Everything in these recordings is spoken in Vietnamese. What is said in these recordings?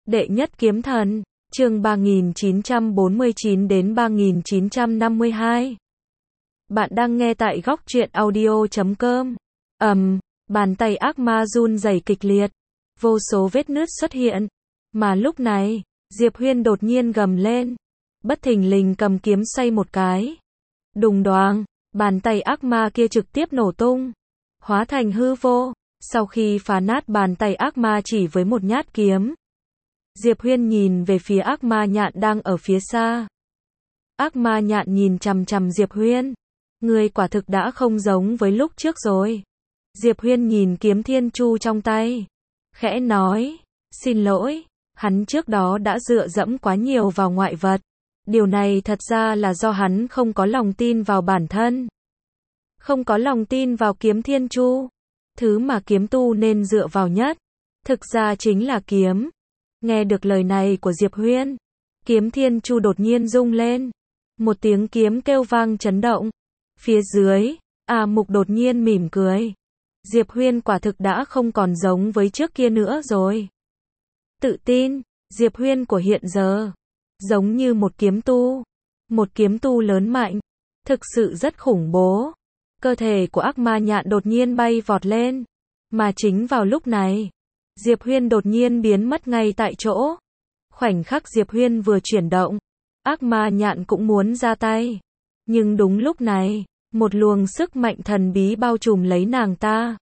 Đệ nhất kiếm thần, chương 3949 đến 3952. Bạn đang nghe tại góc truyện audio.com. Bàn tay ác ma run rẩy kịch liệt, vô số vết nứt xuất hiện. Mà lúc này, Diệp Huyên đột nhiên gầm lên, bất thình lình cầm kiếm xoay một cái. Đùng đoàng, bàn tay ác ma kia trực tiếp nổ tung, hóa thành hư vô. Sau khi phá nát bàn tay ác ma chỉ với một nhát kiếm, Diệp Huyên nhìn về phía ác ma nhạn đang ở phía xa. Ác ma nhạn nhìn chằm chằm Diệp Huyên. Người quả thực đã không giống với lúc trước rồi. Diệp Huyên nhìn kiếm thiên chu trong tay, khẽ nói, xin lỗi, hắn trước đó đã dựa dẫm quá nhiều vào ngoại vật. Điều này thật ra là do hắn không có lòng tin vào bản thân. Không có lòng tin vào kiếm thiên chu. Thứ mà kiếm tu nên dựa vào nhất, thực ra chính là kiếm. Nghe được lời này của Diệp Huyên, kiếm thiên chu đột nhiên rung lên. Một tiếng kiếm kêu vang chấn động. Phía dưới, A Mục đột nhiên mỉm cười. Diệp Huyên quả thực đã không còn giống với trước kia nữa rồi. Tự tin, Diệp Huyên của hiện giờ, giống như một kiếm tu. Một kiếm tu lớn mạnh, thực sự rất khủng bố. Cơ thể của ác ma nhạn đột nhiên bay vọt lên. Mà chính vào lúc này, Diệp Huyên đột nhiên biến mất ngay tại chỗ. Khoảnh khắc Diệp Huyên vừa chuyển động, ác ma nhạn cũng muốn ra tay. Nhưng đúng lúc này, một luồng sức mạnh thần bí bao trùm lấy nàng ta.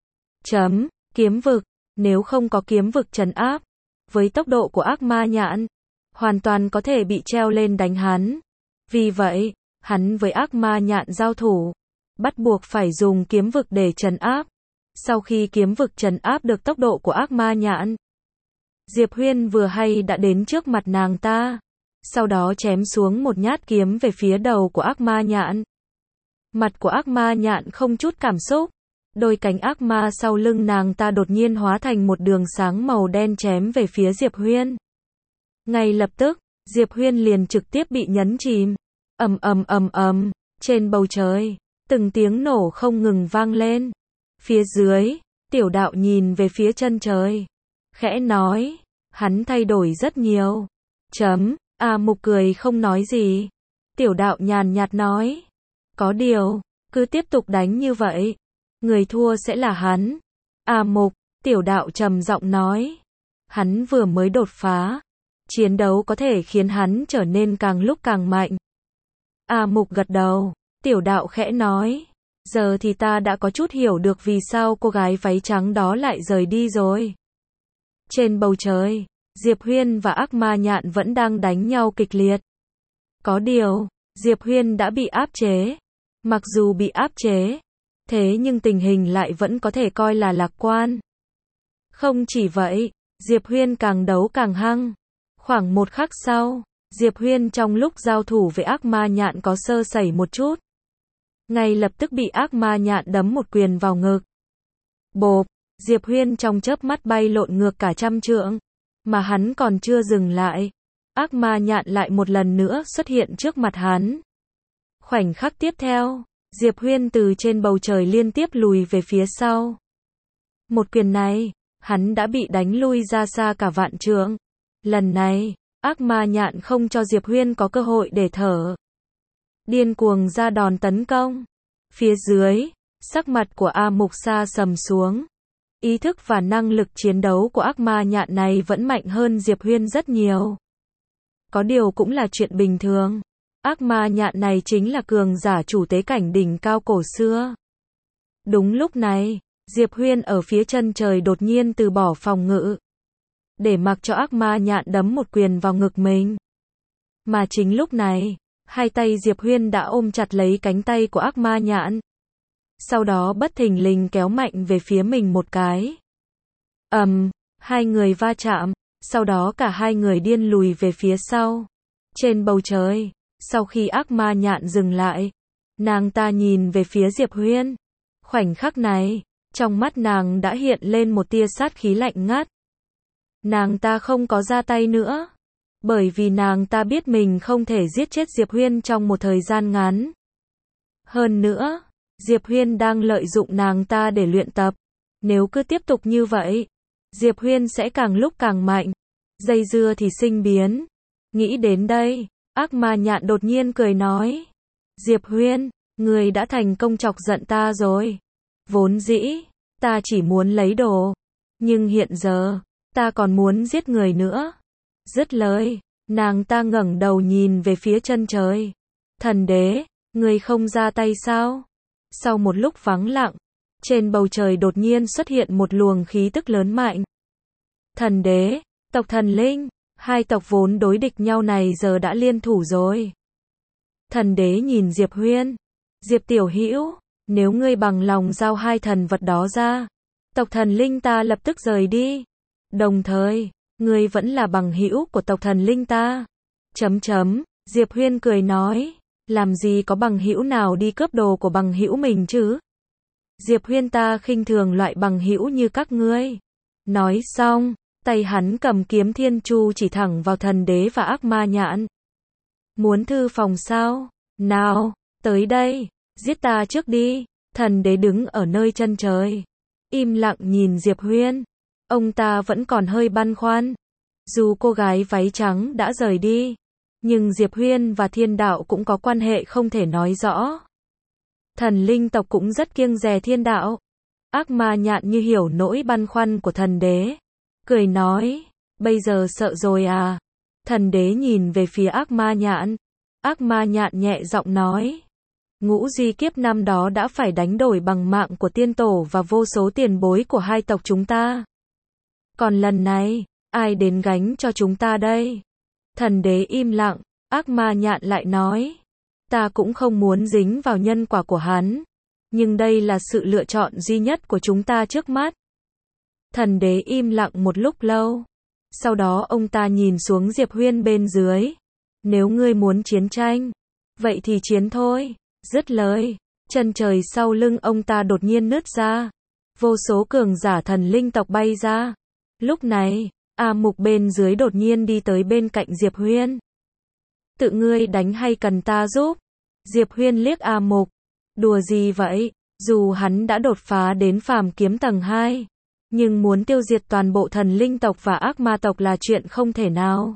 Kiếm vực, nếu không có kiếm vực trấn áp, với tốc độ của ác ma nhạn, hoàn toàn có thể bị treo lên đánh hắn. Vì vậy, hắn với ác ma nhạn giao thủ, bắt buộc phải dùng kiếm vực để trấn áp. Sau khi kiếm vực trấn áp được tốc độ của ác ma nhạn, Diệp Huyên vừa hay đã đến trước mặt nàng ta. Sau đó chém xuống một nhát kiếm về phía đầu của ác ma nhạn. Mặt của ác ma nhạn không chút cảm xúc. Đôi cánh ác ma sau lưng nàng ta đột nhiên hóa thành một đường sáng màu đen chém về phía Diệp Huyên. Ngay lập tức, Diệp Huyên liền trực tiếp bị nhấn chìm. Trên bầu trời, từng tiếng nổ không ngừng vang lên. Phía dưới, Tiểu Đạo nhìn về phía chân trời, khẽ nói, hắn thay đổi rất nhiều. A Mục cười không nói gì. Tiểu Đạo nhàn nhạt nói, có điều, cứ tiếp tục đánh như vậy, người thua sẽ là hắn. A Mục, Tiểu Đạo trầm giọng nói, hắn vừa mới đột phá, chiến đấu có thể khiến hắn trở nên càng lúc càng mạnh. A Mục gật đầu. Tiểu Đạo khẽ nói, giờ thì ta đã có chút hiểu được vì sao cô gái váy trắng đó lại rời đi rồi. Trên bầu trời, Diệp Huyên và ác ma nhạn vẫn đang đánh nhau kịch liệt. Có điều, Diệp Huyên đã bị áp chế. Mặc dù bị áp chế, thế nhưng tình hình lại vẫn có thể coi là lạc quan. Không chỉ vậy, Diệp Huyên càng đấu càng hăng. Khoảng một khắc sau, Diệp Huyên trong lúc giao thủ với ác ma nhạn có sơ sẩy một chút. Ngay lập tức bị ác ma nhạn đấm một quyền vào ngực. Bộp, Diệp Huyên trong chớp mắt bay lộn ngược cả trăm trượng. Mà hắn còn chưa dừng lại, ác ma nhạn lại một lần nữa xuất hiện trước mặt hắn. Khoảnh khắc tiếp theo, Diệp Huyên từ trên bầu trời liên tiếp lùi về phía sau. Một quyền này, hắn đã bị đánh lui ra xa cả vạn trượng. Lần này, ác ma nhạn không cho Diệp Huyên có cơ hội để thở. Điên cuồng ra đòn tấn công. Phía dưới, sắc mặt của A Mục sa sầm xuống. Ý thức và năng lực chiến đấu của ác ma nhạn này vẫn mạnh hơn Diệp Huyên rất nhiều. Có điều cũng là chuyện bình thường. Ác ma nhạn này chính là cường giả chủ tế cảnh đỉnh cao cổ xưa. Đúng lúc này, Diệp Huyên ở phía chân trời đột nhiên từ bỏ phòng ngự, để mặc cho ác ma nhạn đấm một quyền vào ngực mình. Mà chính lúc này, hai tay Diệp Huyên đã ôm chặt lấy cánh tay của ác ma nhạn. Sau đó bất thình lình kéo mạnh về phía mình một cái. Hai người va chạm, sau đó cả hai người điên lùi về phía sau. Trên bầu trời, sau khi ác ma nhạn dừng lại, nàng ta nhìn về phía Diệp Huyên. Khoảnh khắc này, trong mắt nàng đã hiện lên một tia sát khí lạnh ngắt. Nàng ta không có ra tay nữa, bởi vì nàng ta biết mình không thể giết chết Diệp Huyên trong một thời gian ngắn. Hơn nữa, Diệp Huyên đang lợi dụng nàng ta để luyện tập. Nếu cứ tiếp tục như vậy, Diệp Huyên sẽ càng lúc càng mạnh. dây dưa thì sinh biến. Nghĩ đến đây, ác ma nhạn đột nhiên cười nói. Diệp Huyên, người đã thành công chọc giận ta rồi. Vốn dĩ, ta chỉ muốn lấy đồ. Nhưng hiện giờ, ta còn muốn giết người nữa. Dứt lời, nàng ta ngẩng đầu nhìn về phía chân trời. Thần đế, người không ra tay sao? Sau một lúc vắng lặng, trên bầu trời đột nhiên xuất hiện một luồng khí tức lớn mạnh. Thần đế, tộc thần linh, hai tộc vốn đối địch nhau này giờ đã liên thủ rồi. Thần đế nhìn Diệp Huyên. Diệp tiểu hữu, nếu ngươi bằng lòng giao hai thần vật đó ra, tộc thần linh ta lập tức rời đi. Đồng thời, ngươi vẫn là bằng hữu của tộc thần linh ta. Diệp Huyên cười nói, làm gì có bằng hữu nào đi cướp đồ của bằng hữu mình chứ? Diệp Huyên ta khinh thường loại bằng hữu như các ngươi. Nói xong, tay hắn cầm kiếm thiên chu chỉ thẳng vào thần đế và ác ma nhạn. Muốn thư phòng sao? Nào, tới đây, giết ta trước đi. Thần đế đứng ở nơi chân trời, im lặng nhìn Diệp Huyên. Ông ta vẫn còn hơi băn khoăn. Dù cô gái váy trắng đã rời đi, nhưng Diệp Huyên và thiên đạo cũng có quan hệ không thể nói rõ. Thần linh tộc cũng rất kiêng dè thiên đạo. Ác ma nhạn như hiểu nỗi băn khoăn của thần đế, cười nói, bây giờ sợ rồi à? Thần đế nhìn về phía ác ma nhạn. Ác ma nhạn nhẹ giọng nói, ngũ duy kiếp năm đó đã phải đánh đổi bằng mạng của tiên tổ và vô số tiền bối của hai tộc chúng ta. Còn lần này, ai đến gánh cho chúng ta đây? Thần đế im lặng, ác ma nhạn lại nói, ta cũng không muốn dính vào nhân quả của hắn, nhưng đây là sự lựa chọn duy nhất của chúng ta trước mắt. Thần đế im lặng một lúc lâu, sau đó ông ta nhìn xuống Diệp Huyên bên dưới. Nếu ngươi muốn chiến tranh, vậy thì chiến thôi. Dứt lời, chân trời sau lưng ông ta đột nhiên nứt ra. Vô số cường giả thần linh tộc bay ra. Lúc này, A Mục bên dưới đột nhiên đi tới bên cạnh Diệp Huyên. Tự ngươi đánh hay cần ta giúp? Diệp Huyên liếc A Mục. Đùa gì vậy? Dù hắn đã đột phá đến phàm kiếm tầng 2, nhưng muốn tiêu diệt toàn bộ thần linh tộc và ác ma tộc là chuyện không thể nào.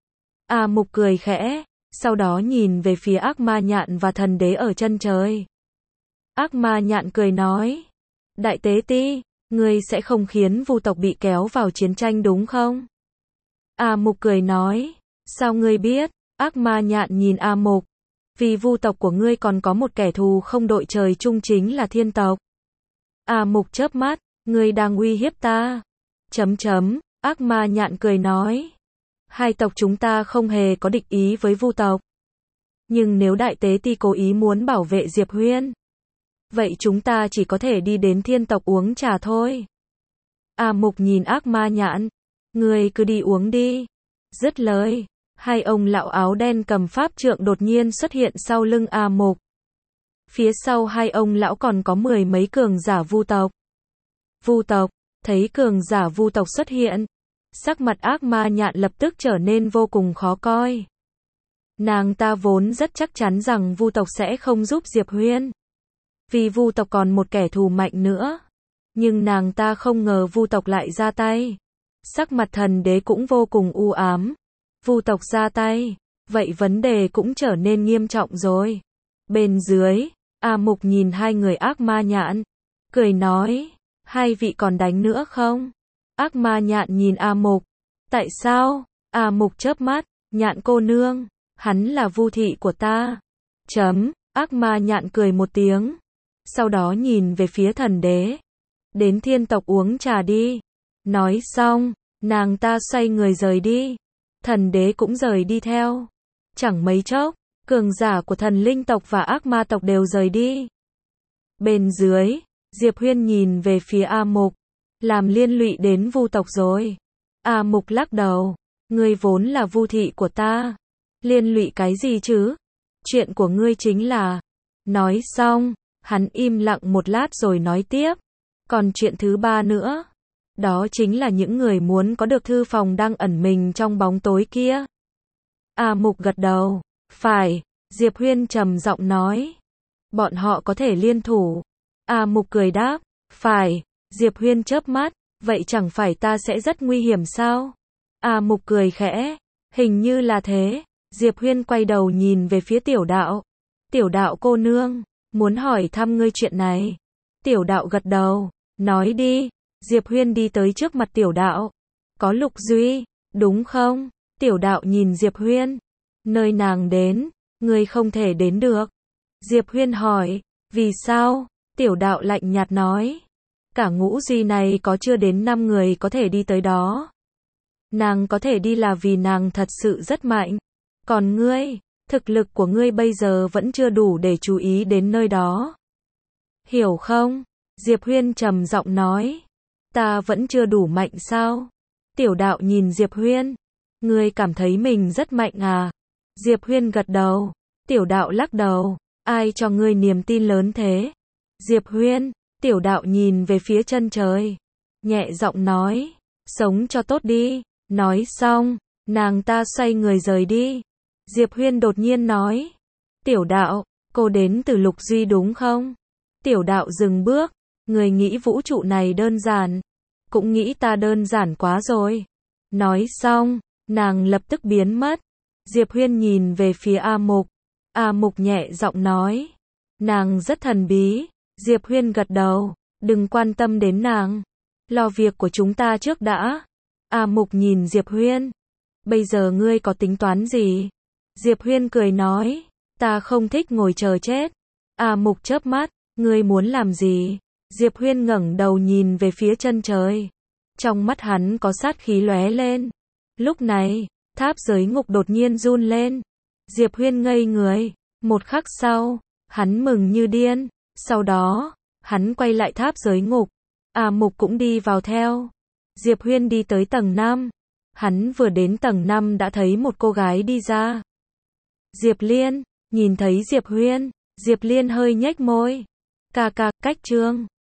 A Mục cười khẽ, sau đó nhìn về phía ác ma nhạn và thần đế ở chân trời. Ác ma nhạn cười nói, đại tế ti, ngươi sẽ không khiến vu tộc bị kéo vào chiến tranh đúng không? A Mục cười nói, sao ngươi biết? Ác ma nhạn nhìn A Mục, vì vu tộc của ngươi còn có một kẻ thù không đội trời chung chính là thiên tộc. A Mục chớp mắt, ngươi đang uy hiếp ta. Ác ma nhạn cười nói, hai tộc chúng ta không hề có địch ý với vu tộc. Nhưng nếu đại tế ti cố ý muốn bảo vệ Diệp Huyên, vậy chúng ta chỉ có thể đi đến thiên tộc uống trà thôi. A Mục nhìn ác ma nhạn, ngươi cứ đi uống đi. Dứt lời, hai ông lão áo đen cầm pháp trượng đột nhiên xuất hiện sau lưng A Mục. Phía sau hai ông lão còn có 10 mấy cường giả vu tộc. Vu tộc, thấy cường giả vu tộc xuất hiện, sắc mặt ác ma nhạn lập tức trở nên vô cùng khó coi. Nàng ta vốn rất chắc chắn rằng vu tộc sẽ không giúp Diệp Huyên, vì vu tộc còn một kẻ thù mạnh nữa. Nhưng nàng ta không ngờ vu tộc lại ra tay. Sắc mặt thần đế cũng vô cùng u ám. Vu tộc ra tay, vậy vấn đề cũng trở nên nghiêm trọng rồi. Bên dưới, A Mục nhìn hai người ác ma nhạn, cười nói, hai vị còn đánh nữa không? Ác ma nhạn nhìn A Mục, tại sao? A Mục chớp mắt, nhạn cô nương, hắn là vu thị của ta. Ác ma nhạn cười một tiếng, sau đó nhìn về phía thần đế. Đến thiên tộc uống trà đi. Nói xong, nàng ta xoay người rời đi. Thần đế cũng rời đi theo. Chẳng mấy chốc, cường giả của thần linh tộc và ác ma tộc đều rời đi. Bên dưới, Diệp Huyên nhìn về phía A Mục, làm liên lụy đến vu tộc rồi. A Mục lắc đầu, ngươi vốn là vu thị của ta, liên lụy cái gì chứ? Chuyện của ngươi chính là... Nói xong, hắn im lặng một lát rồi nói tiếp, còn chuyện thứ ba nữa, đó chính là những người muốn có được thư phòng đang ẩn mình trong bóng tối kia. A Mục gật đầu, phải. Diệp Huyên trầm giọng nói, bọn họ có thể liên thủ. A Mục cười đáp, phải. Diệp Huyên chớp mắt, vậy chẳng phải ta sẽ rất nguy hiểm sao? A Mục cười khẽ. Hình như là thế. Diệp Huyên quay đầu nhìn về phía Tiểu Đạo. Tiểu Đạo cô nương, muốn hỏi thăm ngươi chuyện này. Tiểu Đạo gật đầu. Nói đi. Diệp Huyên đi tới trước mặt Tiểu Đạo. Có Lục Duy, đúng không? Tiểu Đạo nhìn Diệp Huyên. Nơi nàng đến, ngươi không thể đến được. Diệp Huyên hỏi. Vì sao? Tiểu Đạo lạnh nhạt nói. Cả Ngũ Duy này có chưa đến 5 người có thể đi tới đó. Nàng có thể đi là vì nàng thật sự rất mạnh. Còn ngươi, thực lực của ngươi bây giờ vẫn chưa đủ để chú ý đến nơi đó. Hiểu không? Diệp Huyên trầm giọng nói. Ta vẫn chưa đủ mạnh sao? Tiểu Đạo nhìn Diệp Huyên. Ngươi cảm thấy mình rất mạnh à? Diệp Huyên gật đầu. Tiểu Đạo lắc đầu. Ai cho ngươi niềm tin lớn thế? Diệp Huyên. Tiểu Đạo nhìn về phía chân trời. Nhẹ giọng nói. Sống cho tốt đi. Nói xong, nàng ta xoay người rời đi. Diệp Huyên đột nhiên nói. Tiểu Đạo, cô đến từ Lục Duy đúng không? Tiểu Đạo dừng bước. Người nghĩ vũ trụ này đơn giản. Cũng nghĩ ta đơn giản quá rồi. Nói xong, nàng lập tức biến mất. Diệp Huyên nhìn về phía A Mục. A Mục nhẹ giọng nói. Nàng rất thần bí. Diệp Huyên gật đầu. Đừng quan tâm đến nàng. Lo việc của chúng ta trước đã. A Mục nhìn Diệp Huyên. Bây giờ ngươi có tính toán gì? Diệp Huyên cười nói. Ta không thích ngồi chờ chết. A Mục chớp mắt. Ngươi muốn làm gì? Diệp Huyên ngẩng đầu nhìn về phía chân trời. Trong mắt hắn có sát khí lóe lên. Lúc này, tháp giới ngục đột nhiên run lên. Diệp Huyên ngây người. Một khắc sau, hắn mừng như điên. Sau đó, hắn quay lại tháp giới ngục. A Mục cũng đi vào theo. Diệp Huyên đi tới tầng 5. Hắn vừa đến tầng 5 đã thấy một cô gái đi ra. Diệp Liên, nhìn thấy Diệp Huyên, Diệp Liên hơi nhếch môi. Ca ca, cách chương.